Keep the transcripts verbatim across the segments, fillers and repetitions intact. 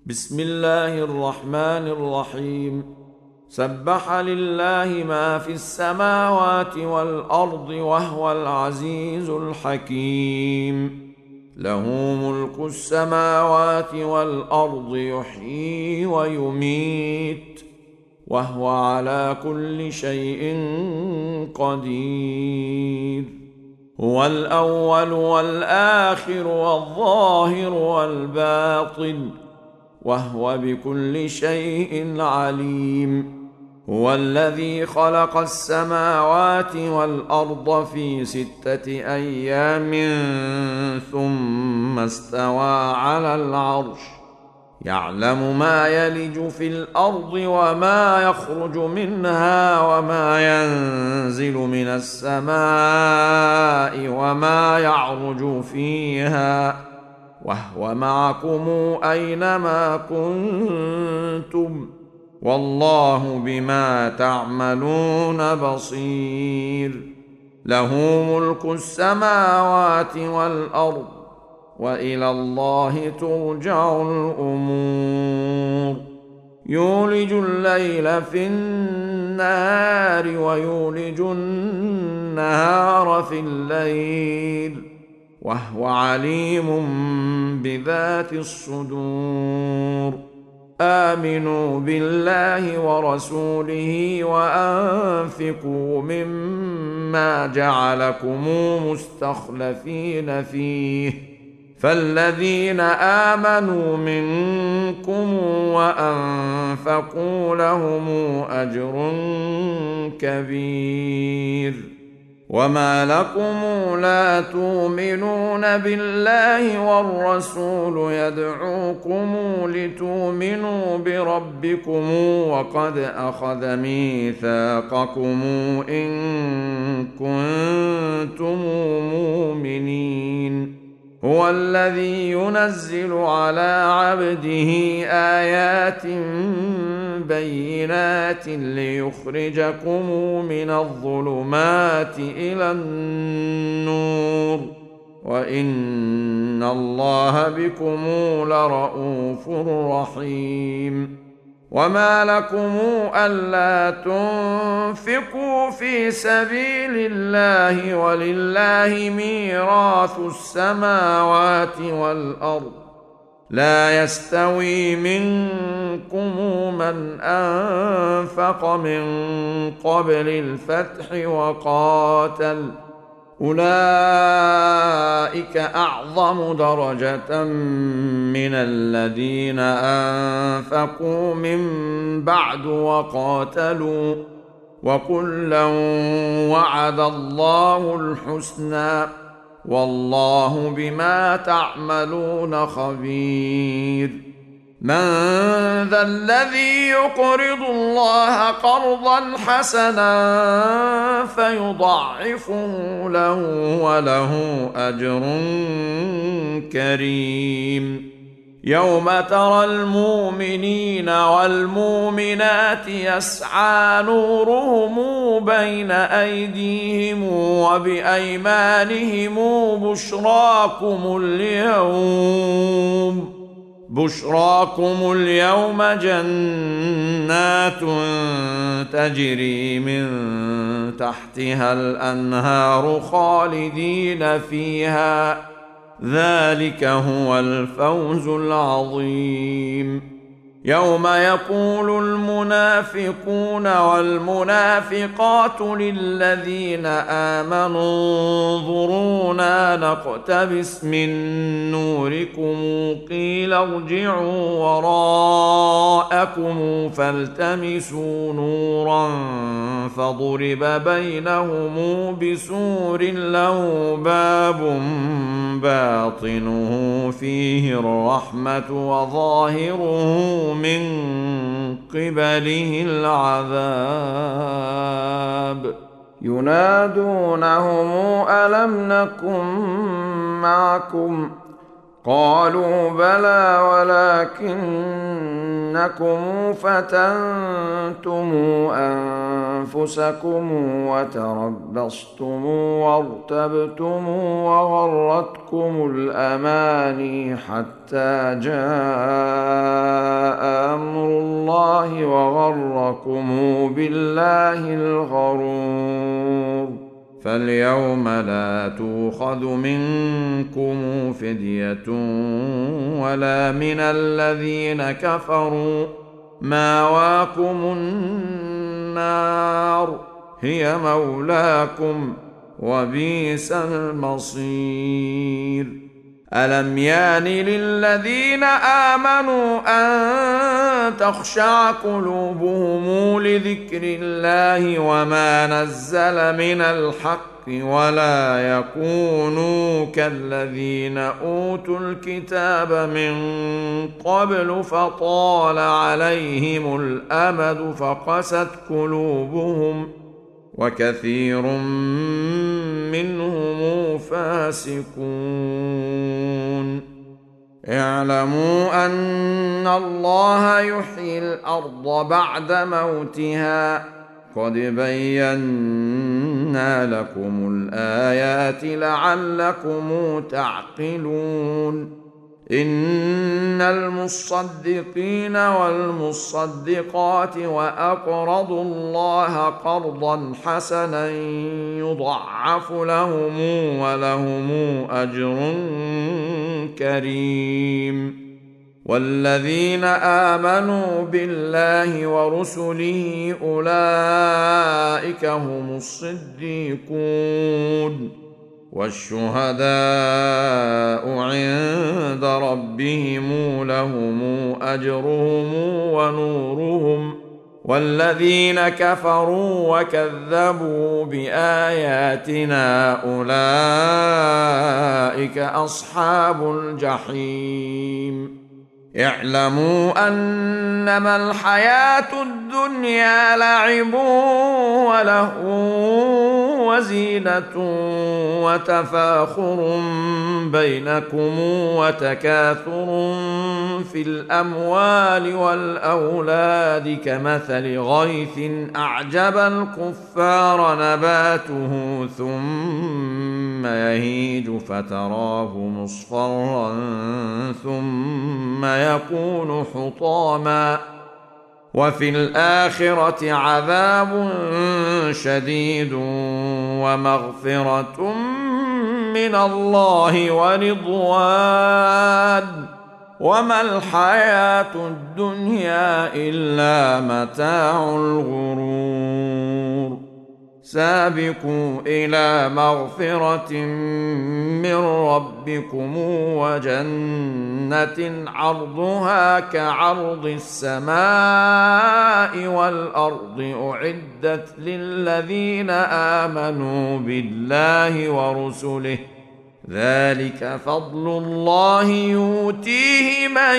بسم الله الرحمن الرحيم. سبح لله ما في السماوات والأرض وهو العزيز الحكيم. له ملك السماوات والأرض يحيي ويميت وهو على كل شيء قدير. هو الأول والآخر والظاهر والباطن وهو بكل شيء عليم. هو الذي خلق السماوات والأرض في ستة أيام ثم استوى على العرش، يعلم ما يلج في الأرض وما يخرج منها وما ينزل من السماء وما يعرج فيها، وهو معكم أينما كنتم والله بما تعملون بصير. له ملك السماوات والأرض وإلى الله ترجع الأمور. يولج الليل في النهار ويولج النهار في الليل وهو عليم بذات الصدور. آمنوا بالله ورسوله وأنفقوا مما جعلكم مستخلفين فيه، فالذين آمنوا منكم وأنفقوا لهم أجر كبير. وما لكم لا تؤمنون بالله والرسول يدعوكم لتؤمنوا بربكم وقد أخذ ميثاقكم إن كنتم مؤمنين. هو الذي ينزل على عبده آيات بينات ليخرجكم من الظلمات إلى النور وإن الله بكم لرءوف رحيم. وما لكم ألا تنفقوا في سبيل الله ولله ميراث السماوات والأرض، لا يستوي منكم من أنفق من قبل الفتح وقاتل، أولئك أعظم درجة من الذين أنفقوا من بعد وقاتلوا، وكلا وعد الله الحسنى والله بما تعملون خبير. من ذا الذي يقرض الله قرضا حسنا فيضاعفه له وله أجر كريم. يوم ترى المؤمنين والمؤمنات يسعى نورهم بين أيديهم وبأيمانهم بشراكم اليوم بشراكم اليوم جنات تجري من تحتها الأنهار خالدين فيها، ذلك هو الفوز العظيم. يوم يقول المنافقون والمنافقات للذين آمنوا انظرونا نقتبس من نوركم قيل ارجعوا وراءكم فالتمسوا نورا فضرب بينهم بسور له باب باطنه فيه الرحمة وظاهره من قبله العذاب. ينادونهم ألم نكن معكم قالوا بلى ولكنكم فتنتم أنفسكم وتربصتم وارتبتم وغرتكم الأماني حتى جاء بالله الغرور. فاليوم لا تؤخذ منكم فدية ولا من الذين كفروا، ماواكم النار هي مولاكم وبئس المصير. ألم يان للذين آمنوا أن تخشع قلوبهم لذكر الله وما نزل من الحق ولا يكونوا كالذين أوتوا الكتاب من قبل فطال عليهم الأمد فقست قلوبهم وكثير منهم فاسقون. اعلموا أن الله يحيي الأرض بعد موتها، قد بينا لكم الآيات لعلكم تعقلون. إن المصدقين والمصدقات وأقرضوا الله قرضا حسنا يضعف لهم ولهم أجر كريم. والذين آمنوا بالله ورسله أولئك هم الصديقون والشهداء عند ربهم لهم أجرهم ونورهم. والذين كفروا وكذبوا بآياتنا أولئك أصحاب الجحيم. اعلموا أنما الحياة الدنيا لعب ولهو وزينة وتفاخر بينكم وتكاثر في الأموال والأولاد كمثل غيث أعجب الكفار نباته ثم يهيج فتراه مصفرا ثم يكون حطاما وفي الآخرة عذاب شديد ومغفرة من الله ورضوان وما الحياة الدنيا إلا متاع الغرور. سابقوا إلى مغفرة من ربكم وجنة عرضها كعرض السماء والأرض أعدت للذين آمنوا بالله ورسله، ذلك فضل الله يؤتيه من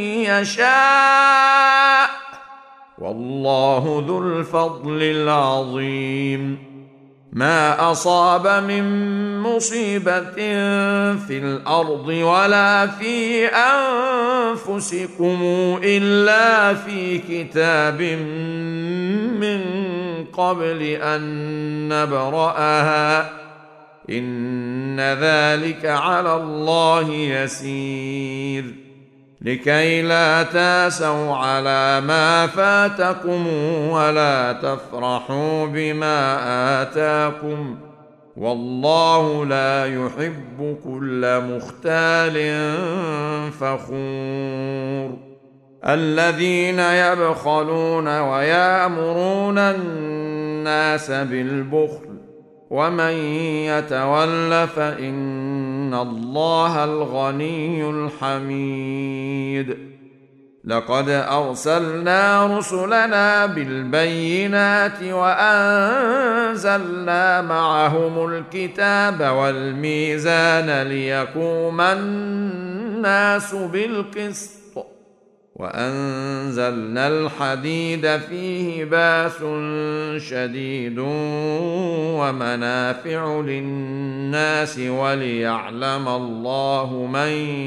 يشاء والله ذو الفضل العظيم. ما أصاب من مصيبة في الأرض ولا في أنفسكم إلا في كتاب من قبل أن نبرأها إن ذلك على الله يسير. لكي لا تاسوا على ما فاتكم ولا تفرحوا بما آتاكم والله لا يحب كل مختال فخور. الذين يبخلون ويأمرون الناس بالبخل ومن يتول فإن الله الغني الحميد. لقد أرسلنا رسلنا بالبينات وأنزلنا معهم الكتاب والميزان ليقوم الناس بالقسط وأنزلنا الحديد فيه بأس شديد ومنافع للناس وليعلم الله من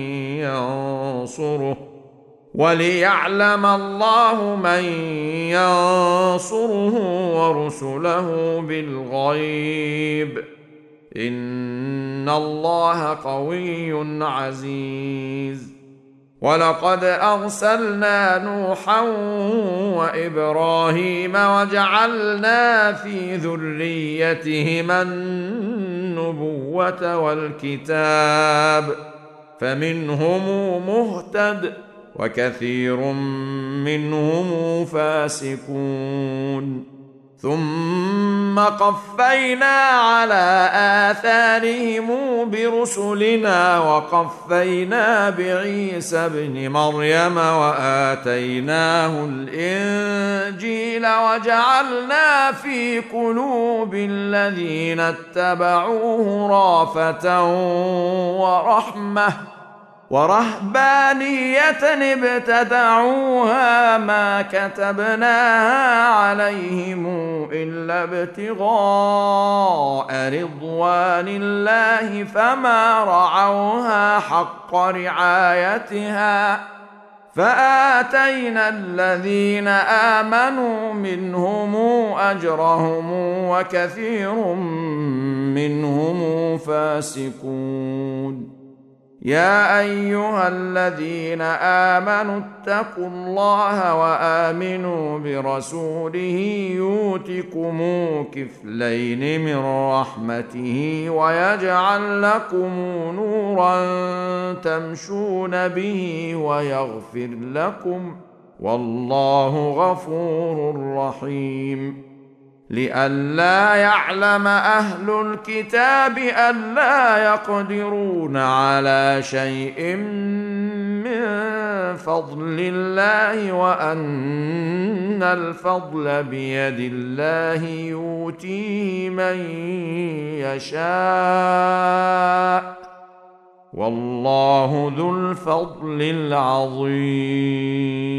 ينصره وليعلم الله من ينصره ورسله بالغيب إن الله قوي عزيز. ولقد أرسلنا نوحا وإبراهيم وجعلنا في ذريتهما النبوة والكتاب فمنهم مهتد وكثير منهم فاسقون ثم قفينا على آثارهم برسلنا وقفينا بعيسى ابن مريم وآتيناه الإنجيل وجعلنا في قلوب الذين اتبعوه رأفة ورحمة ورهبانية ابتدعوها ما كتبناها عليهم إلا ابتغاء رضوان الله فما رعوها حق رعايتها فآتينا الذين آمنوا منهم أجرهم وكثير منهم فاسقون يا أيها الذين آمنوا اتقوا الله وآمنوا برسوله يؤتكم كفلين من رحمته ويجعل لكم نورا تمشون به ويغفر لكم والله غفور رحيم لئلا يعلم أهل الكتاب ألا يقدرون على شيء من فضل الله وأن الفضل بيد الله يؤتيه من يشاء والله ذو الفضل العظيم.